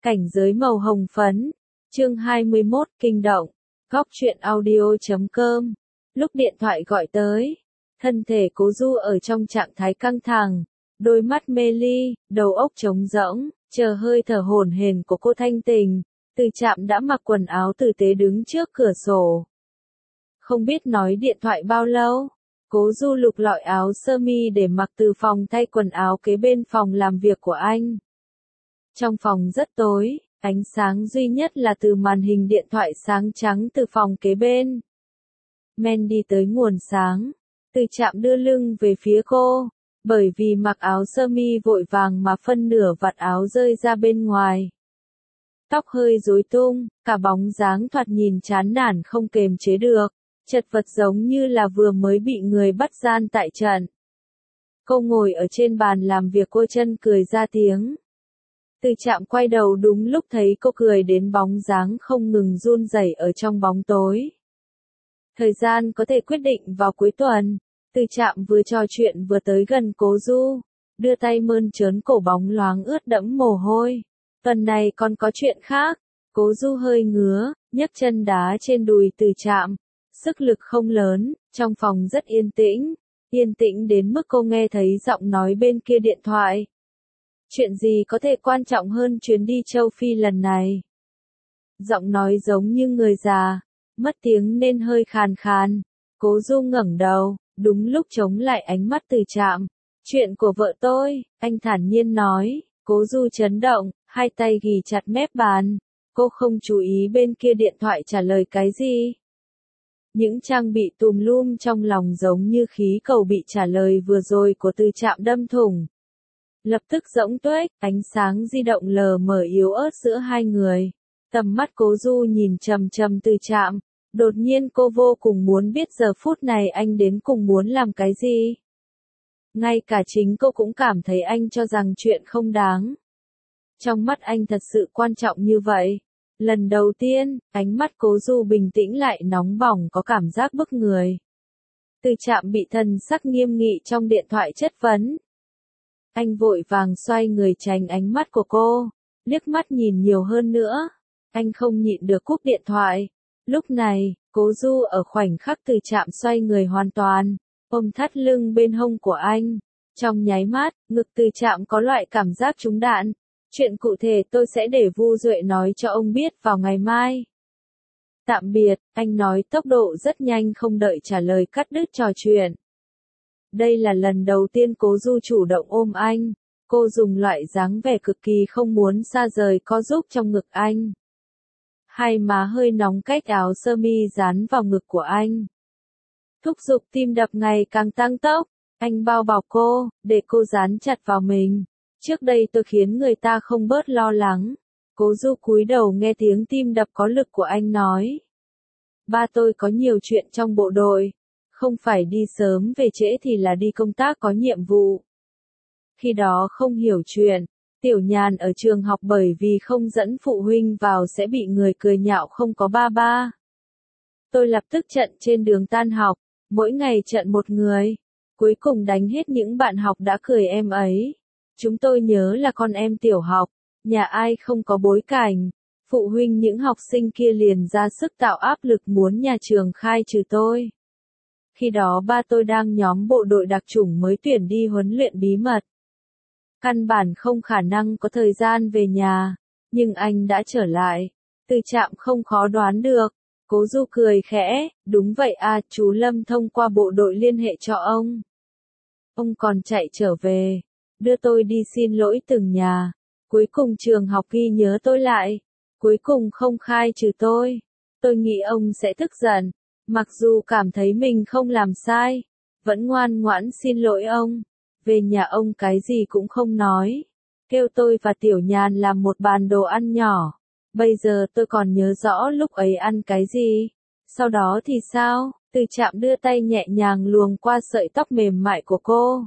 Cảnh giới màu hồng phấn. Chương 21 kinh động. Góc truyện audio.com. Lúc điện thoại gọi tới, thân thể Cố Du ở trong trạng thái căng thẳng, đôi mắt mê ly, đầu óc trống rỗng, chờ hơi thở hổn hển của cô Thanh Tình. Từ Trạm đã mặc quần áo tử tế đứng trước cửa sổ. Không biết nói điện thoại bao lâu, Cố Du lục lọi áo sơ mi để mặc từ phòng thay quần áo kế bên phòng làm việc của anh. Trong phòng rất tối, ánh sáng duy nhất là từ màn hình điện thoại sáng trắng từ phòng kế bên. Men đi tới nguồn sáng, Từ Trạm đưa lưng về phía cô, bởi vì mặc áo sơ mi vội vàng mà phân nửa vạt áo rơi ra bên ngoài. Tóc hơi rối tung, cả bóng dáng thoạt nhìn chán nản không kềm chế được, chật vật giống như là vừa mới bị người bắt gian tại trận. Cô ngồi ở trên bàn làm việc, cô chân cười ra tiếng. Từ Trạm quay đầu đúng lúc thấy cô cười đến bóng dáng không ngừng run rẩy ở trong bóng tối. Thời gian có thể quyết định vào cuối tuần. Từ Trạm vừa trò chuyện vừa tới gần Cố Du, đưa tay mơn trớn cổ bóng loáng ướt đẫm mồ hôi. Tuần này còn có chuyện khác. Cố Du hơi ngứa, nhấc chân đá trên đùi Từ Trạm. Sức lực không lớn, trong phòng rất yên tĩnh đến mức cô nghe thấy giọng nói bên kia điện thoại. Chuyện gì có thể quan trọng hơn chuyến đi châu Phi lần này? Giọng nói giống như người già, mất tiếng nên hơi khàn khàn. Cố Du ngẩng đầu, đúng lúc chống lại ánh mắt Từ Trạm. Chuyện của vợ tôi, anh thản nhiên nói. Cố Du chấn động, hai tay ghì chặt mép bàn. Cô không chú ý bên kia điện thoại trả lời cái gì. Những trang bị tùm lum trong lòng giống như khí cầu bị trả lời vừa rồi của Từ Trạm đâm thủng. Lập tức rỗng tuếch, ánh sáng di động lờ mờ yếu ớt giữa hai người. Tầm mắt Cố Du nhìn chằm chằm Từ Trạm. Đột nhiên cô vô cùng muốn biết giờ phút này anh đến cùng muốn làm cái gì. Ngay cả chính cô cũng cảm thấy anh cho rằng chuyện không đáng. Trong mắt anh thật sự quan trọng như vậy. Lần đầu tiên, ánh mắt Cố Du bình tĩnh lại nóng bỏng, có cảm giác bức người. Từ Trạm bị thần sắc nghiêm nghị trong điện thoại chất vấn. Anh vội vàng xoay người tránh ánh mắt của cô, liếc mắt nhìn nhiều hơn nữa. Anh không nhịn được cúp điện thoại. Lúc này, Cố Du ở khoảnh khắc Từ Trạm xoay người hoàn toàn, ôm thắt lưng bên hông của anh. Trong nháy mắt, ngực Từ Trạm có loại cảm giác trúng đạn. Chuyện cụ thể tôi sẽ để Vu Duệ nói cho ông biết vào ngày mai. Tạm biệt, anh nói tốc độ rất nhanh, không đợi trả lời cắt đứt trò chuyện. Đây là lần đầu tiên Cố Du chủ động ôm anh. Cô dùng loại dáng vẻ cực kỳ không muốn xa rời co giúp trong ngực anh. Hai má hơi nóng cách áo sơ mi dán vào ngực của anh. Thúc giục tim đập ngày càng tăng tốc. Anh bao bọc cô, để cô dán chặt vào mình. Trước đây tôi khiến người ta không bớt lo lắng. Cố Du cúi đầu nghe tiếng tim đập có lực của anh nói. Ba tôi có nhiều chuyện trong bộ đội. Không phải đi sớm về trễ thì là đi công tác có nhiệm vụ. Khi đó không hiểu chuyện. Tiểu Nhàn ở trường học bởi vì không dẫn phụ huynh vào sẽ bị người cười nhạo không có ba ba. Tôi lập tức trận trên đường tan học. Mỗi ngày trận một người. Cuối cùng đánh hết những bạn học đã cười em ấy. Chúng tôi nhớ là con em tiểu học, nhà ai không có bối cảnh. Phụ huynh những học sinh kia liền ra sức tạo áp lực muốn nhà trường khai trừ tôi. Khi đó ba tôi đang nhóm bộ đội đặc chủng mới tuyển đi huấn luyện bí mật. Căn bản không khả năng có thời gian về nhà, nhưng anh đã trở lại. Từ Trạm không khó đoán được. Cố Du cười khẽ, đúng vậy à, chú Lâm thông qua bộ đội liên hệ cho ông. Ông còn chạy trở về, đưa tôi đi xin lỗi từng nhà. Cuối cùng trường học ghi nhớ tôi lại. Cuối cùng không khai trừ tôi. Tôi nghĩ ông sẽ tức giận. Mặc dù cảm thấy mình không làm sai, vẫn ngoan ngoãn xin lỗi ông. Về nhà ông cái gì cũng không nói. Kêu tôi và Tiểu Nhàn làm một bàn đồ ăn nhỏ. Bây giờ tôi còn nhớ rõ lúc ấy ăn cái gì. Sau đó thì sao? Từ Trạm đưa tay nhẹ nhàng luồng qua sợi tóc mềm mại của cô.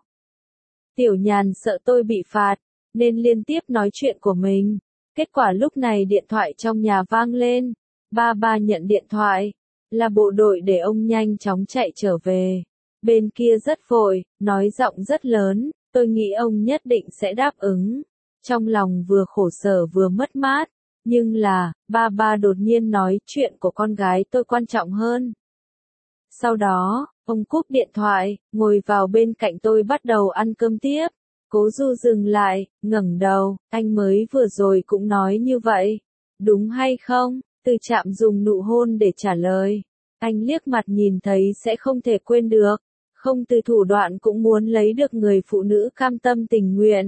Tiểu Nhàn sợ tôi bị phạt, nên liên tiếp nói chuyện của mình. Kết quả lúc này điện thoại trong nhà vang lên. Ba nhận điện thoại. Là bộ đội để ông nhanh chóng chạy trở về. Bên kia rất vội, nói giọng rất lớn, tôi nghĩ ông nhất định sẽ đáp ứng. trong lòng vừa khổ sở vừa mất mát, nhưng là, ba đột nhiên nói chuyện của con gái tôi quan trọng hơn. Sau đó, ông cúp điện thoại, ngồi vào bên cạnh tôi bắt đầu ăn cơm tiếp. Cố Du dừng lại, ngẩng đầu, anh mới vừa rồi cũng nói như vậy. Đúng hay không? Từ Trạm dùng nụ hôn để trả lời. Anh liếc mặt nhìn thấy sẽ không thể quên được. Không từ thủ đoạn cũng muốn lấy được người phụ nữ cam tâm tình nguyện.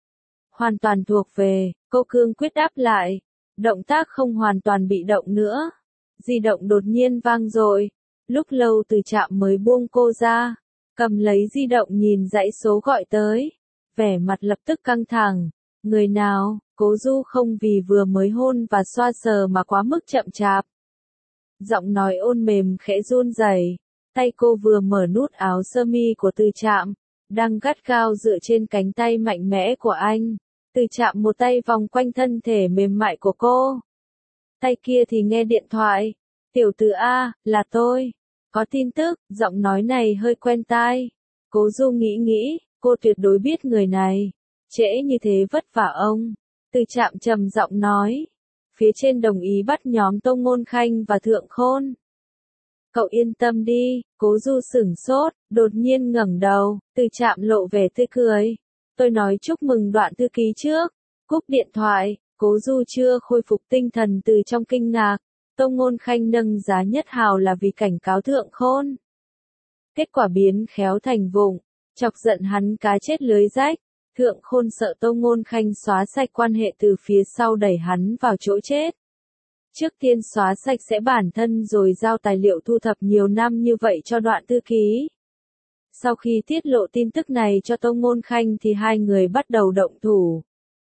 Hoàn toàn thuộc về, cô cương quyết đáp lại. Động tác không hoàn toàn bị động nữa. Di động đột nhiên vang dội. Lúc lâu Từ Trạm mới buông cô ra. Cầm lấy di động nhìn dãy số gọi tới. Vẻ mặt lập tức căng thẳng. Người nào? Cố Du không vì vừa mới hôn và xoa sờ mà quá mức chậm chạp. Giọng nói ôn mềm khẽ run rẩy. Tay cô vừa mở nút áo sơ mi của Từ Trạm, đang gắt gao dựa trên cánh tay mạnh mẽ của anh. Từ Trạm một tay vòng quanh thân thể mềm mại của cô. Tay kia thì nghe điện thoại. Tiểu Từ A, là tôi. Có tin tức, giọng nói này hơi quen tai. Cố Du nghĩ, cô tuyệt đối biết người này. Trễ như thế vất vả ông. Từ Trạm trầm giọng nói. Phía trên đồng ý bắt nhóm Tô Ngôn Khanh và Thượng Khôn. Cậu yên tâm đi, Cố Du sửng sốt, đột nhiên ngẩng đầu, Từ Trạm lộ vẻ tươi cười. Tôi nói chúc mừng Đoạn thư ký trước. Cúp điện thoại, Cố Du chưa khôi phục tinh thần từ trong kinh ngạc. Tô Ngôn Khanh nâng giá nhất hào là vì cảnh cáo Thượng Khôn. Kết quả biến khéo thành vụng, chọc giận hắn cá chết lưới rách. Thượng Khôn sợ Tô Ngôn Khanh xóa sạch quan hệ từ phía sau đẩy hắn vào chỗ chết. Trước tiên xóa sạch sẽ bản thân rồi giao tài liệu thu thập nhiều năm như vậy cho Đoạn thư ký. Sau khi tiết lộ tin tức này cho Tô Ngôn Khanh thì hai người bắt đầu động thủ.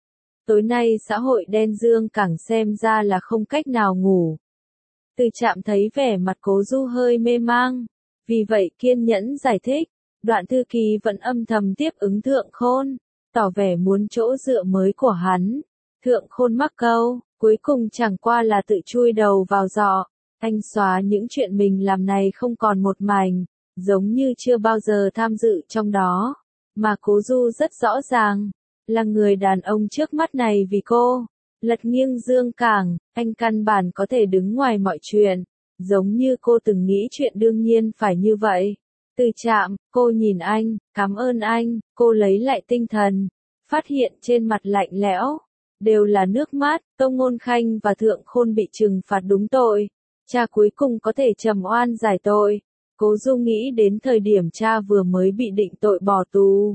Tối nay xã hội đen dương càng xem ra là không cách nào ngủ. Từ Trạm thấy vẻ mặt Cố Du hơi mê mang, vì vậy kiên nhẫn giải thích. Đoạn thư ký vẫn âm thầm tiếp ứng Thượng Khôn, tỏ vẻ muốn chỗ dựa mới của hắn. Thượng Khôn mắc câu, cuối cùng chẳng qua là tự chui đầu vào giọ. Anh xóa những chuyện mình làm này không còn một mảnh, giống như chưa bao giờ tham dự trong đó. Mà Cố Du rất rõ ràng, là người đàn ông trước mắt này vì cô, lật nghiêng dương cảng, anh căn bản có thể đứng ngoài mọi chuyện, giống như cô từng nghĩ chuyện đương nhiên phải như vậy. Từ Trạm, cô nhìn anh, cảm ơn anh, cô lấy lại tinh thần, phát hiện trên mặt lạnh lẽo, đều là nước mắt. Tô Ngôn Khanh và Thượng Khôn bị trừng phạt đúng tội, cha cuối cùng có thể trầm oan giải tội. Cố Du nghĩ đến thời điểm cha vừa mới bị định tội bỏ tù.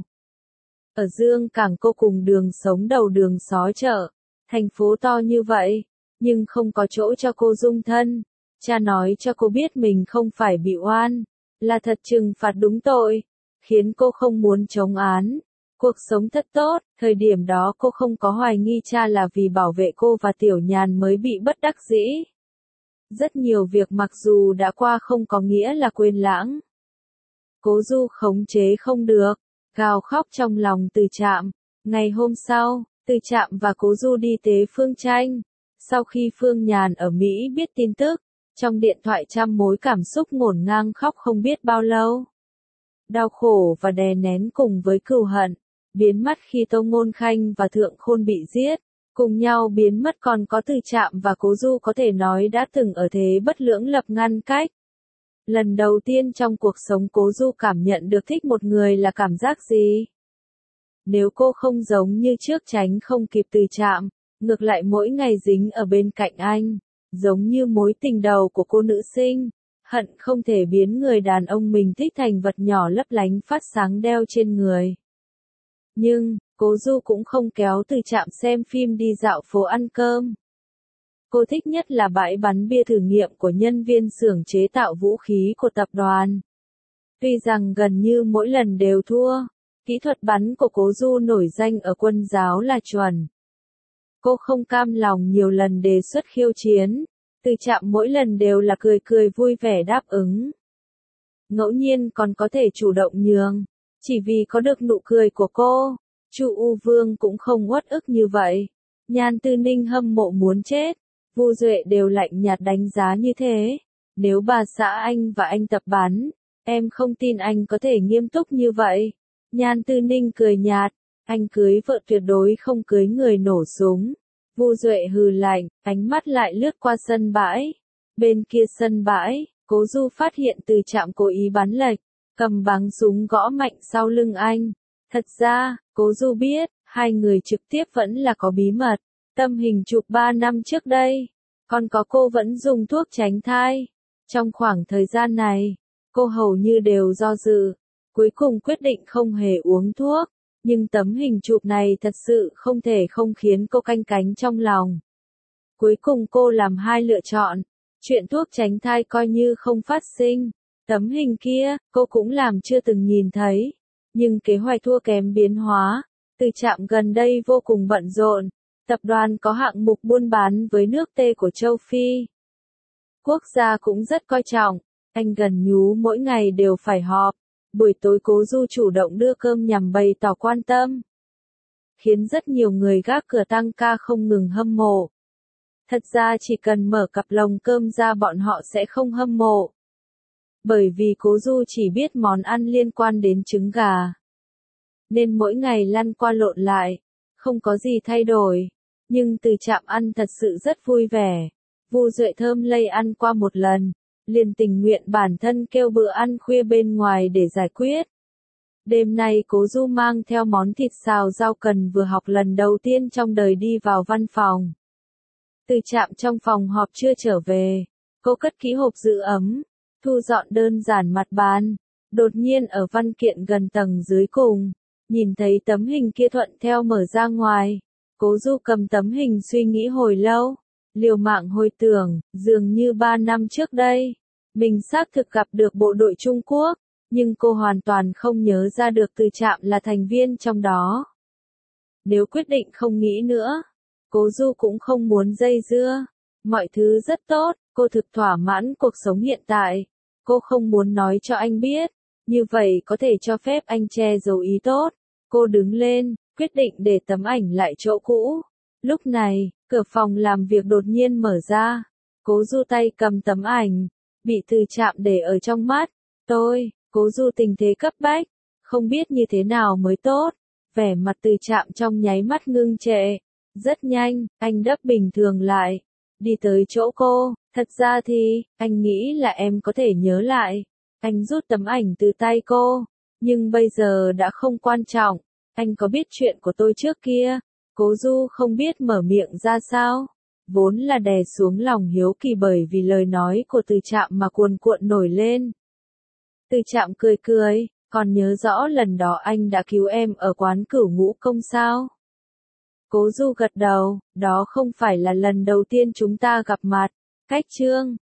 Ở Dương Cảng cô cùng đường sống đầu đường xó chợ, thành phố to như vậy, nhưng không có chỗ cho cô dung thân. Cha nói cho cô biết mình không phải bị oan, là thật trừng phạt đúng tội, khiến cô không muốn chống án. Cuộc sống thật tốt, thời điểm đó cô không có hoài nghi cha là vì bảo vệ cô và Tiểu Nhàn mới bị bất đắc dĩ. Rất nhiều việc mặc dù đã qua không có nghĩa là quên lãng. Cố Du khống chế không được, gào khóc trong lòng Từ Trạm. Ngày hôm sau, Từ Trạm và Cố Du đi tế Phương Tranh. Sau khi Phương Nhàn ở Mỹ biết tin tức, trong điện thoại trăm mối cảm xúc ngổn ngang khóc không biết bao lâu. Đau khổ và đè nén cùng với cừu hận, biến mất khi Tô Ngôn Khanh và Thượng Khôn bị giết. Cùng nhau biến mất còn có Từ Trạm và Cố Du có thể nói đã từng ở thế bất lưỡng lập ngăn cách. Lần đầu tiên trong cuộc sống Cố Du cảm nhận được thích một người là cảm giác gì? Nếu cô không giống như trước tránh không kịp Từ Trạm, ngược lại mỗi ngày dính ở bên cạnh anh, giống như mối tình đầu của cô nữ sinh, hận không thể biến người đàn ông mình thích thành vật nhỏ lấp lánh phát sáng đeo trên người. Nhưng, Cố Du cũng không kéo Từ Trạm xem phim đi dạo phố ăn cơm. Cô thích nhất là bãi bắn bia thử nghiệm của nhân viên xưởng chế tạo vũ khí của tập đoàn. Tuy rằng gần như mỗi lần đều thua, kỹ thuật bắn của Cố Du nổi danh ở quân giáo là chuẩn. Cô không cam lòng nhiều lần đề xuất khiêu chiến, Từ Trạm mỗi lần đều là cười cười vui vẻ đáp ứng. Ngẫu nhiên còn có thể chủ động nhường, chỉ vì có được nụ cười của cô. Chu U Vương cũng không uất ức như vậy. Nhan Tư Ninh hâm mộ muốn chết. Vu Duệ đều lạnh nhạt đánh giá như thế. Nếu bà xã anh và anh tập bắn, em không tin anh có thể nghiêm túc như vậy. Nhan Tư Ninh cười nhạt. Anh cưới vợ tuyệt đối không cưới người nổ súng. Vu Duệ hừ lạnh, ánh mắt lại lướt qua sân bãi. Bên kia sân bãi, Cố Du phát hiện Từ Trạm cố ý bắn lệch, cầm báng súng gõ mạnh sau lưng anh. Thật ra, Cố Du biết, hai người trực tiếp vẫn là có bí mật. Tâm hình chụp 3 năm trước đây, còn có cô vẫn dùng thuốc tránh thai. Trong khoảng thời gian này, cô hầu như đều do dự, cuối cùng quyết định không hề uống thuốc. Nhưng tấm hình chụp này thật sự không thể không khiến cô canh cánh trong lòng. Cuối cùng cô làm hai lựa chọn, chuyện thuốc tránh thai coi như không phát sinh. Tấm hình kia, cô cũng làm chưa từng nhìn thấy. Nhưng kế hoạch thua kém biến hóa, Từ Trạm gần đây vô cùng bận rộn. Tập đoàn có hạng mục buôn bán với nước T của châu Phi. Quốc gia cũng rất coi trọng, anh gần nhú mỗi ngày đều phải họp. Buổi tối Cố Du chủ động đưa cơm nhằm bày tỏ quan tâm, khiến rất nhiều người gác cửa tăng ca không ngừng hâm mộ. Thật ra chỉ cần mở cặp lồng cơm ra bọn họ sẽ không hâm mộ. Bởi vì Cố Du chỉ biết món ăn liên quan đến trứng gà. Nên mỗi ngày lăn qua lộn lại, không có gì thay đổi. Nhưng Từ Trạm ăn thật sự rất vui vẻ. Vu Duệ thơm lây ăn qua một lần, liền tình nguyện bản thân kêu bữa ăn khuya bên ngoài để giải quyết. Đêm nay Cố Du mang theo món thịt xào rau cần vừa học lần đầu tiên trong đời đi vào văn phòng. Từ Trạm trong phòng họp chưa trở về, cô cất kỹ hộp giữ ấm, thu dọn đơn giản mặt bàn. Đột nhiên ở văn kiện gần tầng dưới cùng, nhìn thấy tấm hình kia thuận theo mở ra ngoài. Cố Du cầm tấm hình suy nghĩ hồi lâu, liều mạng hồi tưởng, dường như 3 năm trước đây, mình xác thực gặp được bộ đội Trung Quốc, nhưng cô hoàn toàn không nhớ ra được Từ Trạm là thành viên trong đó. Nếu quyết định không nghĩ nữa, Cố Du cũng không muốn dây dưa. Mọi thứ rất tốt, cô thực thỏa mãn cuộc sống hiện tại. Cô không muốn nói cho anh biết, như vậy có thể cho phép anh che giấu ý tốt. Cô đứng lên, quyết định để tấm ảnh lại chỗ cũ. Lúc này, cửa phòng làm việc đột nhiên mở ra. Cố Du tay cầm tấm ảnh, bị Từ Trạm để ở trong mắt. Cố Du tình thế cấp bách, không biết như thế nào mới tốt. Vẻ mặt Từ Trạm trong nháy mắt ngưng trệ. Rất nhanh, anh đắp bình thường lại, đi tới chỗ cô. Thật ra thì, anh nghĩ là em có thể nhớ lại. Anh rút tấm ảnh từ tay cô, nhưng bây giờ đã không quan trọng. Anh có biết chuyện của tôi trước kia? Cố Du không biết mở miệng ra sao. Vốn là đè xuống lòng hiếu kỳ bởi vì lời nói của Từ Trạm mà cuồn cuộn nổi lên. Từ Trạm cười cười, còn nhớ rõ lần đó anh đã cứu em ở quán Cửu Ngũ Công sao? Cố Du gật đầu, đó không phải là lần đầu tiên chúng ta gặp mặt. Cách chương